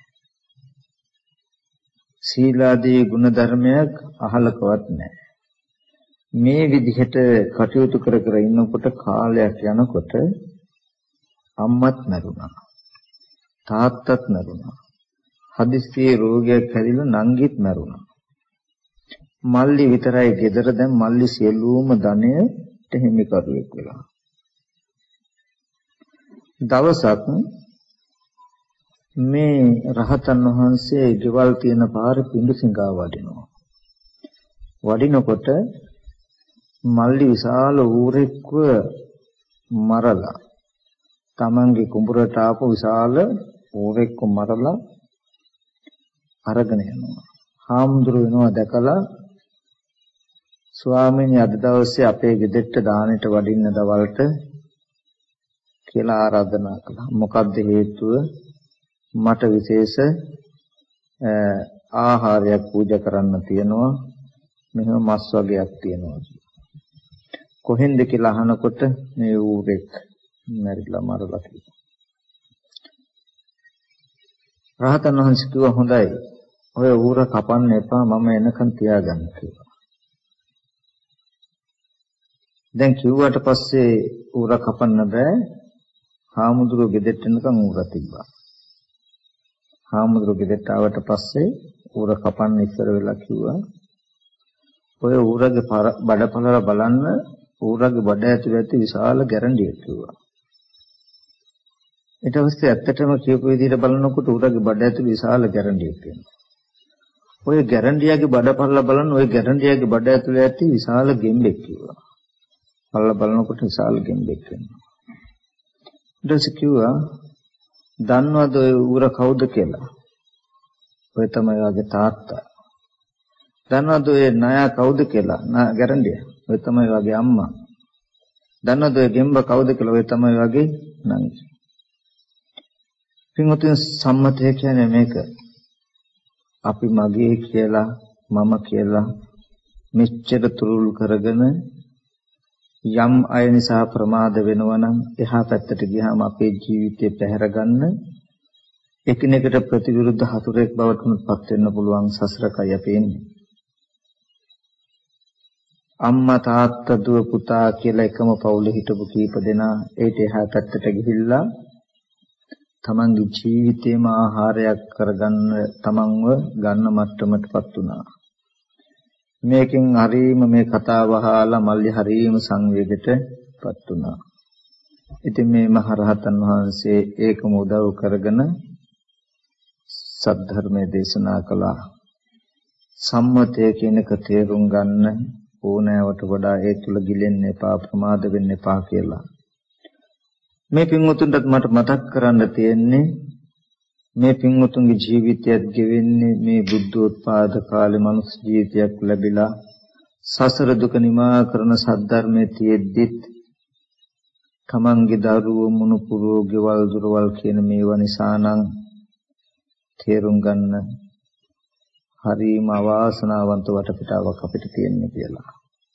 සීලාදී ගුණ ධර්මයක් අහලකවත් නැහැ. මේ විදිහට කටයුතු කර කර ඉන්නකොට කාලයක් යනකොට අම්මත් මරුණා. තාත්තත් මරුණා. හදිස්සියේ රෝගයක් හැදිලා නංගිත් මරුණා. මල්ලි විතරයි ගෙදර. දැන් මල්ලි සියලුම ධනය හිමිකරුවෙක් වෙලා. දවසක් මේ රහතන් වහන්සේ ගෙවල් තියෙන පාරේ පිඬුසිඟා වඩිනවා. වඩිනකොට මල්ලි විශාල ඌරෙක්ව මරලා තමන්ගේ කුඹුරට ආපු විශාල ඌරෙක්ව මරලා අරගෙන යනවා. හාමුදුරුවෝ වෙනවා දැකලා ස්වාමීනි අද දවසේ අපේ ගෙදරට දානෙට වඩින්න දවල්ට කියලා ආරාධනා කළා. මොකද්ද හේතුව? මට විශේෂ ආහාරයක් පූජා කරන්න තියෙනවා. මෙහෙම මස් වගේක් තියෙනවා. කොහෙන්ද කියලා අහනකොට මේ ඌරෙක් මැරිලා මරලා කිව්වා. රහතන් වහන්සේ කිව්වා හොඳයි. ඔය ඌර කපන්න එපා මම එනකන් තියාගන්න කිව්වා. දැන් කිව්වට පස්සේ ඌර කපන්න බෑ. හාමුදුරුවෝ ගෙදරට එනකන් ඌර තිබ්බා. හාමුදුරුවෝ ගෙදරට ආවට පස්සේ ඌර කපන්න ඉස්සර වෙලා කිව්වා ඔය ඌරගේ බඩපළල බලන්න ඌරගේ බඩ ඇතුළේ ඇති විශාල ගැරන්ඩියක් කිව්වා. ඊට පස්සේ ඇත්තටම කියපු විදිහට බලනකොට ඌරගේ බඩ ඇතුළේ විශාල ගැරන්ඩියක් තියෙනවා. ඔය ගැරන්ඩියාගේ බඩපළල බලන්න ඔය ගැරන්ඩියාගේ බඩ ඇතුළේ ඇති විශාල ගෙම්බෙක් කිව්වා. පළල බලනකොට විශාල ගෙම්බෙක් වෙනවා. ඊට පස්සේ කිව්වා දන්නවද ඔය ඌර කවුද කියලා? ඔය තමයි වාගේ තාත්තා. දන්නවද ඔය නයා කවුද කියලා? ගැරන්ඩිය. ඔය තමයි වාගේ අම්මා. දන්නවද ඔය ගෙම්බ කවුද කියලා? ඔය තමයි වාගේ නංගි. පින්වතුනි සම්මතය කියන්නේ මේක. අපි මගේ කියලා මම කියලා මෙච්චර තුරුල් කරගෙන යම් අය නිසා ප්‍රමාද වෙනවා නම් එහා පැත්තට ගියාම අපේ ජීවිතේ පැහැර ගන්න එකිනෙකට ප්‍රතිවිරුද්ධ හතුරෙක් බවට පත් වෙන්න පුළුවන් සසරකයි අපි එන්නේ. අම්මා තාත්තා දුව පුතා කියලා එකම පවුලේ හිටපු කීප දෙනා ඒට එහා පැත්තට ගිහිල්ලා තමන්ගේ ජීවිතේම ආහාරයක් කරගන්න තමන්ව ගන්න මට්ටමටපත් වුණා. මේකෙන් හරීම මේ කතාව අහලා මල්ලි හරීම සංවේගයටපත් වුණා. ඉතින් මේ මහරහතන් වහන්සේ ඒකම උදව් කරගෙන සද්ධර්මයේ දේශනා කළා. සම්මතය කියන එක තේරුම් ගන්න ඕනෑවට වඩා ඒ තුල ගිලෙන්න එපා ප්‍රමාද වෙන්න එපා කියලා. මේ පින්වතුන්ටත් මට මතක් කරන්න තියෙන්නේ මේ පින්වතුන්ගේ ජීවිතයත් ගෙවෙන්නේ මේ බුද්ධෝත්පාද කාලේ මනුස්ස ජීවිතයක් ලැබිලා සසර දුක නිමා කරන සද්ධර්මයේ තියෙද්දිත් තමන්ගේ දරුවෝ මුණුපුරෝ ගෙවල් දොරවල් කියන මේවා නිසා නම් තේරුම් ගන්න හරිම අවාසනාවන්ත වටපිටාවක් අපිට තියෙන්නේ කියලා.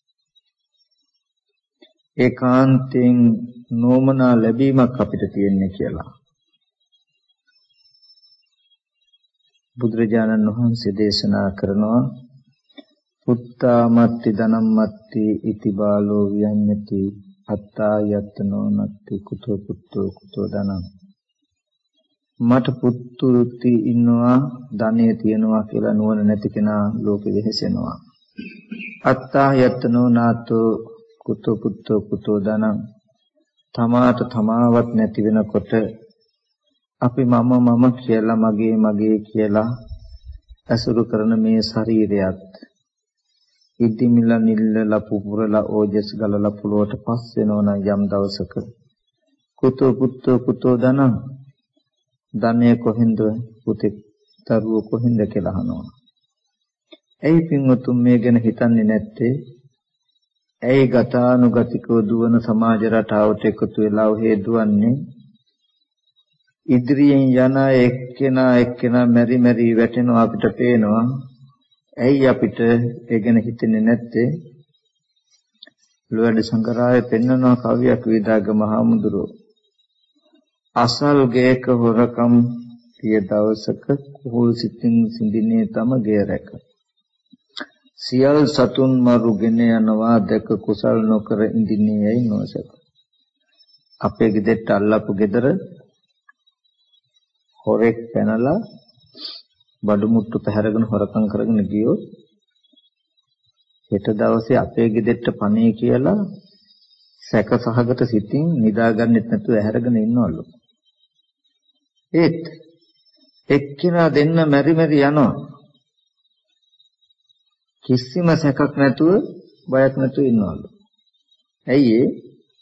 ඒකාන්තයෙන් නොමනා ලැබීමක් අපිට තියෙන්නේ කියලා. බුදුරජාණන් වහන්සේ දේශනා කරනවා පුත්තාමත්ති ධනම්මත්ති ඉති බාලෝ වියඤ්ඤති අත්තා යත්නෝ නත්ති කුතෝ පුත්තෝ කුතෝ ධනං. මට පුතුති ඉන්නවා ධනෙ තියනවා කියලා නුවණ නැති කෙනා ලෝකෙ වෙහෙසෙනවා. අත්තා යත්නෝ නාතෝ කුතෝ පුත්තෝ කුතෝ ධනං. තමාට තමාවත් නැති වෙනකොට අපි මම කියලා මගේ කියලා අසුරු කරන මේ ශරීරයත් ඉදිමිලා නිල්ලලා පුපුරලා ඕජස් ගලලා පුලුවට පස් වෙනවා යම් දවසක කුතෝ පුත්තෝ කුතෝ ධනං. ධනෙ කොහෙන්ද පුතේ දරුවෝ කොහෙන්ද කියලා අහනවා. ඇයි පින්වතුන් මේ ගැන හිතන්නේ නැත්තේ? ඇයි ගතානුගතිකව දුවන සමාජ රටාවට එකතු වෙලා ඔහේ දුවන්නේ? ඉදිරියෙන් යන එක්කෙනා මෙරි වැටෙනවා අපිට පේනවා. ඇයි අපිට ඒ ගැන හිතෙන්නේ නැත්තේ? ලෝයඩ සංගරාවේ පෙන්වන කවියක් විදාගම හාමුදුරුවෝ අසල් ගේක හොරකම් පිය දවසක කුහුල් සිතින් සිඳිනේ තම ගේ රැක සියල් සතුන් මරුගෙන යනවා දැක කුසල් නොකර ඉඳින්නේ යයි නොසක. අපේ ගෙදරට අල්ලපු ගෙදර හොරෙක් පැනලා බඩු මුට්ටු පැහැරගෙන හොරකම් කරගෙන ගියොත් හෙට දවසේ අපේ ගෙදරට පණේ කියලා සැක සහගත සිතින් නිදාගන්නෙත් නැතුව ඇහැරගෙන ඉන්නවලු. ඒත් එක්කිනා දෙන්න මෙරි යනවා. කිසිම සැකක් නැතුව බයක් නැතුව ඉන්නවලු. ඇයි ඒ?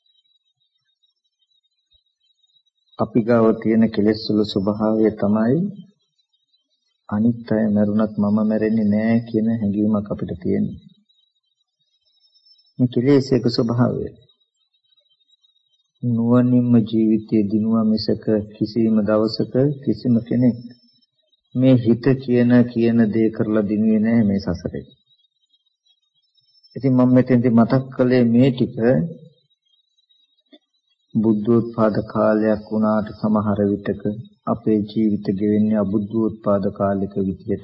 අපි ගාව තියෙන කෙලෙස් වල ස්වභාවය තමයි අනිත් අය මරුණත් මම මැරෙන්නේ නෑ කියන හැඟීමක් අපිට තියෙනවා. මේ කෙලෙස්යක ස්වභාවය. නුවණින්ම ජීවිතයේ දිනුවා මිසක කිසිම දවසක කිසිම කෙනෙක් මේ හිත කියන දේ කරලා දිනුවේ නෑ මේ සසරේ. ඉතින් මම මෙතෙන්දී මතක් කළේ මේ ටික බුද්ධෝත්පාද කාලයක් වුණාට සමහර විටක අපේ ජීවිත ගෙවෙන්නේ අබුද්ධෝත්පාද කාලයක විදියට.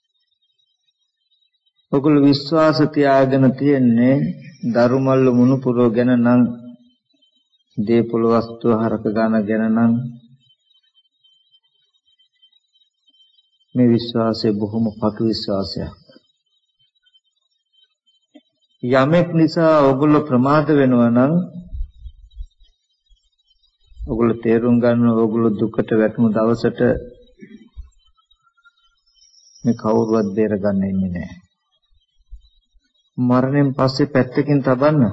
ඔගොල්ලෝ විශ්වාස තියාගෙන තියන්නේ දරුමල්ල මුණුපුරෝ ගැන නම් දේපොළ වස්තු හරක ගන්න ගැන නම් මේ විශ්වාසය බොහොම පටු විශ්වාසයක්. යමෙක් නිසා ඔගොල්ලෝ ප්‍රමාද වෙනවා නම් ඔගොල්ලෝ තේරුම් ගන්න ඔගොල්ලෝ දුකට වැටුණු දවසට මේ කවුරුවත් බේර ගන්න ඉන්නේ නැහැ. මරණයෙන් පස්සේ පැත්තකින් තබන්න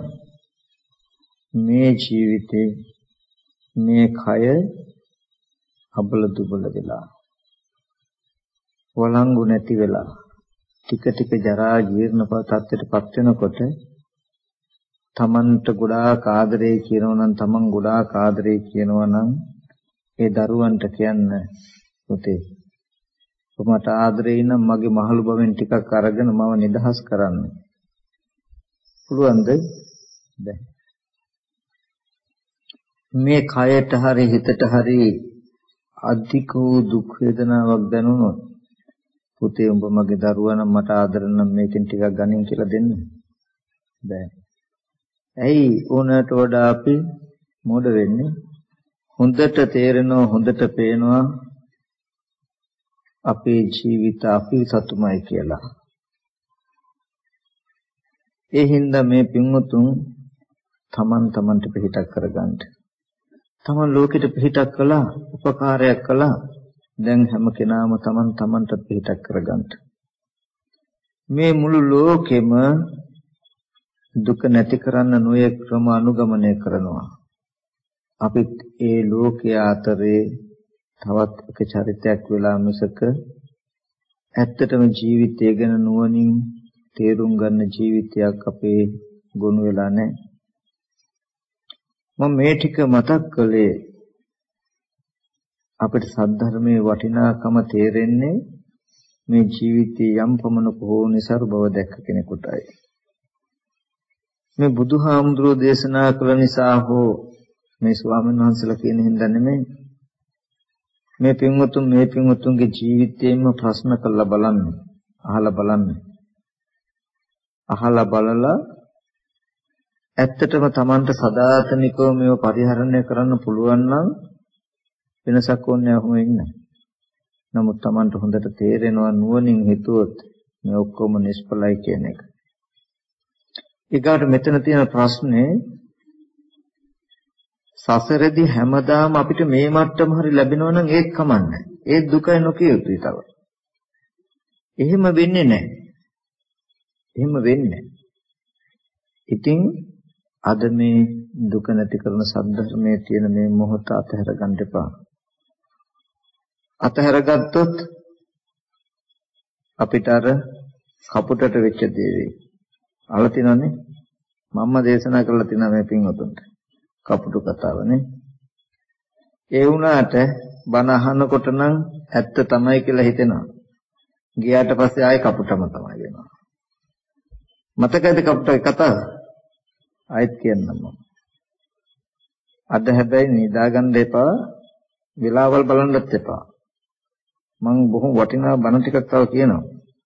මේ ජීවිතේ මේ කය අබල දුබල වෙලා වළංගු නැති වෙලා ටික ජරා ජීර්ණ තත්ත්වයටපත් වෙනකොට තමන්ට ගොඩාක් ආදරේ කියනවා නම් තමන් ගොඩාක් ආදරේ කියනවා නම් ඒ දරුවන්ට කියන්න පුතේ ඔබට ආදරේ නම් මගේ මහලු බවෙන් ටිකක් අරගෙන මම නිදහස් කරන්න පුළුවන්ද? බැහැ. මේ කයට හරි හිතට හරි අධික වූ දුක් වේදනාවක් දැනුනොත් පුතේ උඹ මගේ දරුවා නම් මට ආදර නම් මේකෙන් ටිකක් ගනින් කියලා දෙන්න බෑ. ඇයි ඕනට වඩා අපි මොඩ වෙන්නේ? හොඳට තේරෙනවා හොඳට පේනවා අපේ ජීවිත අපි සතුමයි කියලා. ඒ හින්දා මේ පින්වතුන් තමන්ට පිටක් කරගන්න. තමන් ලෝකෙට පිටක් කළා, උපකාරයක් කළා. දැන් හැම කෙනාම තමන්ට පිටක් කරගන්න. මේ මුළු ලෝකෙම දුක නැති කරන්න නොයෙක් ක්‍රම අනුගමනය කරනවා. අපිත් ඒ ලෝකයේ අතරේ තවත් එක චරිතයක් වෙලා මිසක ඇත්තටම ජීවිතය ගැන නුවණින් තේරුම් ගන්න ජීවිතයක් අපේ ගොනු වෙලා නැහැ. මම මේ ටික මතක් කළේ අපිට සද්ධර්මයේ වටිනාකම තේරෙන්නේ මේ ජීවිතයේ යම් පමණක හෝ નિසරු බව දැක්ක කෙනෙකුටයි. මේ බුදුහාමුදුරෝ දේශනා කළ නිසා හෝ මේ ස්වාමීන් වහන්සේලා කියන හින්දා නෙමෙයි. මේ පින්වතුන්ගේ ජීවිතයෙන්ම ප්‍රශ්න කරලා බලන්න, අහලා බලන්න. අහලා බලලා ඇත්තටම Tamanට සදාතනිකව මේව පරිහරණය කරන්න පුළුවන් නම් වෙනසක් ඕනේ නැහැ ඉන්න. නමුත් Tamanට හොඳට තේරෙනවා නුවණින් හිතුවොත් මේ ඔක්කොම නිෂ්ඵලයි කියන එක. ඊගාට මෙතන තියෙන ප්‍රශ්නේ සසරේදී හැමදාම අපිට මේ මට්ටම හරි ලැබෙනවා නම් ඒක කමන්නේ. ඒ දුකයි නොකිය යුතුයි තව. එහෙම වෙන්නේ නැහැ. එහෙම වෙන්නේ. ඉතින් අද මේ දුක නැති කරන සද්ධර්මයේ තියෙන මේ මොහොත අතහැර ගන්න එපා. අතහැරගත්තොත් අපිට අර කපුටට වෙච්ච දේ වෙයි. අහලා තියෙනවනේ මම්ම දේශනා කරලා තියෙනවා මේ පින්වතුන්ට කපුටු කතාවනේ. ඒ වුණාට බණ අහනකොට නම් ඇත්ත තමයි කියලා හිතෙනවා. ගියාට පස්සේ ආයේ කපුටම තමයි වෙනවා. මතකයිද කපුටගේ කතාව? ආයෙත් කියන්නම්. අද හැබැයි නිදාගන්න එපා. වෙලාවල් බලන්නත් එපා. මම බොහොම වටිනා බණ ටිකක් තව කියනවා.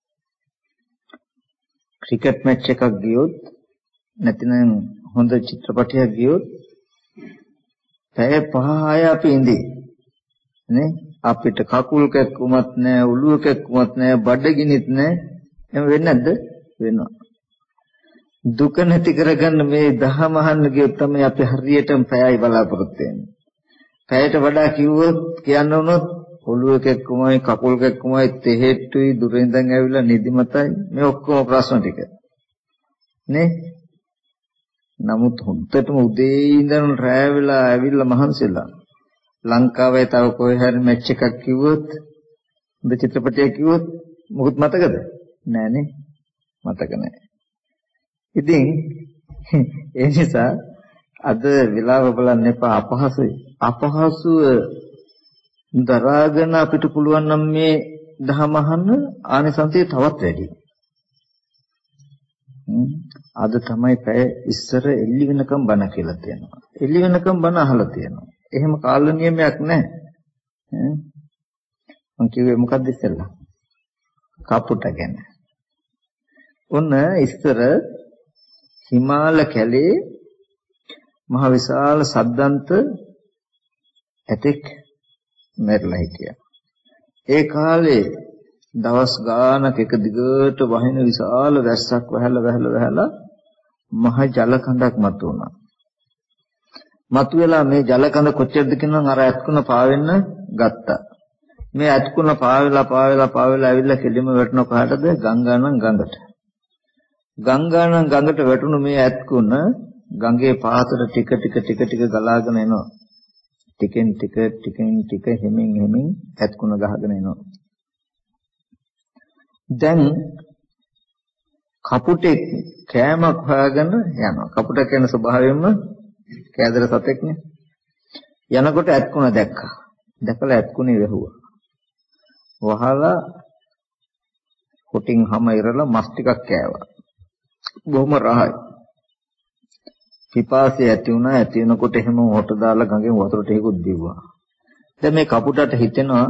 ක්‍රිකට් මැච් එකක් ගියොත් නැතිනම් හොඳ චිත්‍රපටයක් ගියොත් පැය 5 අපි ඉඳී නේ අපිට කකුල් කැක්කුමත් නැහැ ඔළුව කැක්කුමත් නැහැ බඩගිනිත් නැහැ එහෙම වෙන්නේ නැද්ද? වෙනවා. දුක නැති කරගන්න මේ දහම අහන්න ගියොත් තමයි අපි හරියටම පැයයි බලාපොරොත්තු වෙන්නේ. පැයට වඩා කිව්වොත් කියන්න උනොත් ඔළුව කෙක්කුමයි කකුල් කෙක්කුමයි තෙහෙට්ටුයි දුරින්දන් ඇවිල්ලා නිදිමතයි මේ ඔක්කොම ප්‍රශ්න ටික නේ. නමුත් හොඳටම උදේ ඉඳන් රැ වෙලා ඇවිල්ලා මහන්සිලා ලංකාවේ තව කොහේ හරි මැච් එකක් කිව්වොත් හොඳ චිත්‍රපටයක් කිව්වොත් මොකුත් මතකද? නෑනේ, මතක නෑ. ඉතින් ඒ නිසා අද වෙලාව බලන්න එපා. අපහසුව දරාගෙන අපිට පුළුවන් නම් මේ දහම අහන්න ආනිසංසය තවත් වැඩි. අද තමයි පැය ඉස්සර එල්ලි වෙනකම් බණ කියලා තියෙනවා. එල්ලි වෙනකම් බණ අහලා තියෙනවා. එහෙම කාල නියමයක් නැහැ. මම කිව්වේ මොකක්ද ඉස්සෙල්ලා? කපුට ගැන. ඔන්න ඉස්සර හිමාල කැලේ මහ විශාල සද්දන්ත ඇතෙක් මැරිලා හිටියා. ඒ කාලේ දවස් ගානක එක දිගට වහින විශාල වැස්සක් වැහලා මහ ජල කඳක් මතුවුණා. මතුවලා මේ ජල කඳ කොච්චරද කියනනම් අර ඇත්කුණ පාවෙන්න ගත්තා. මේ ඇත්කුණ පාවෙලා ඇවිල්ලා කෙලිම වැටෙන කොහටද? ගංගානම් ගඟට. ගංගානම් ගඟට වැටුණු මේ ඇත්කුණ ගඟේ පාතට ටික ගලාගෙන එනවා. ටිකෙන් ටික හිමින් ඇත්කුණ ගහගෙන එනවා. දැන් කපුටේ කෑමක් හොයාගෙන යනවා. කපුට කියන ස්වභාවයෙන්ම කෑදර සතෙක්නේ. යනකොට ඇත්කුණ දැක්කා. දැකලා ඇත්කුණේ වැහුවා. වහලා කොටින් හැම ඉරලා මස් ටිකක් කෑවා. බොහොම රහයි. පිපාසය ඇති වුණා. ඇති වෙනකොට එහෙම හොට දාලා ගඟෙන් වතුර ටිකකුත් දීුවා. දැන් මේ කපුටට හිතෙනවා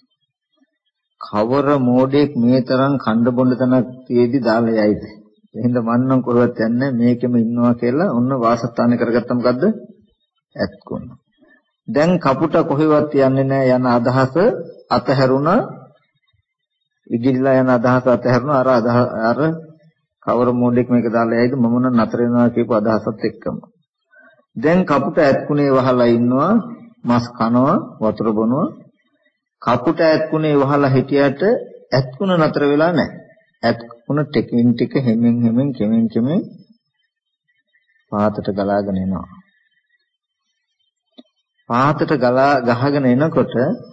කවර මෝඩෙක් මේ තරම් කණ්ඩ බොණ්ඩ තනක් තියේදි දාලා යයිද? එහෙනම් මන්නම් කොහෙවත් යන්නේ මේකෙම ඉන්නවා කියලා ඔන්න වාසස්ථාන කරගත්ත මොකද්ද? ඇත්කුණ. දැන් කපුට කොහෙවත් යන්නේ නැහැ යන අදහස අතහැරුණා. ඉගිල්ලා යන අදහස අතහැරුණා. අර කවර මෝඩෙක් මේක දාලා යයිද මම නම් නතර වෙනවා කියපු අදහසත් එක්කම. දැන් කපුට ඇත්කුණේ වහලා ඉන්නවා. මස් කනවා, වතුර බොනවා. කපුට ඇත්කුණේ වහලා හිටියට ඇත්කුණ නතර වෙලා නැහැ. ඇත්කුණ ටිකින් ටික හැමෙන් කෙමෙන් පාතට ගලාගෙන එනවා. පාතට ගහගෙන එනකොට